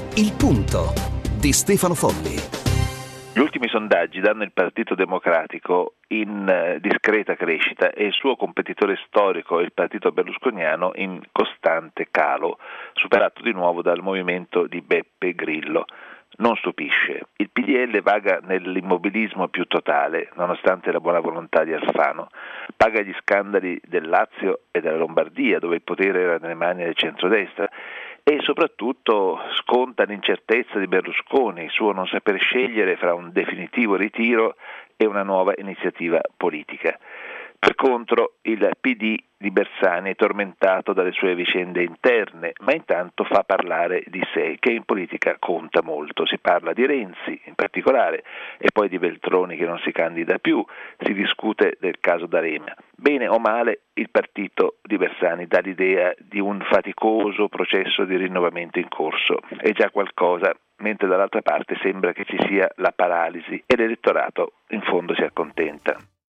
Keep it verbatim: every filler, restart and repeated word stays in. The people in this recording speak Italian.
Il Punto di Stefano Folli. Gli ultimi sondaggi danno il Partito Democratico in eh, discreta crescita e il suo competitore storico, il partito berlusconiano, in costante calo, superato di nuovo dal movimento di Beppe Grillo. Non stupisce. Il P D L vaga nell'immobilismo più totale, nonostante la buona volontà di Alfano. Paga gli scandali del Lazio e della Lombardia, dove il potere era nelle mani del centrodestra, e soprattutto sconta l'incertezza di Berlusconi, il suo non saper scegliere fra un definitivo ritiro e una nuova iniziativa politica. Per contro, il P D di Bersani è tormentato dalle sue vicende interne, ma intanto fa parlare di sé, che in politica conta molto. Si parla di Renzi in particolare e poi di Veltroni che non si candida più, si discute del caso D'Alema. Bene o male, il partito di Bersani dà l'idea di un faticoso processo di rinnovamento in corso. È già qualcosa, mentre dall'altra parte sembra che ci sia la paralisi e l'elettorato in fondo si accontenta.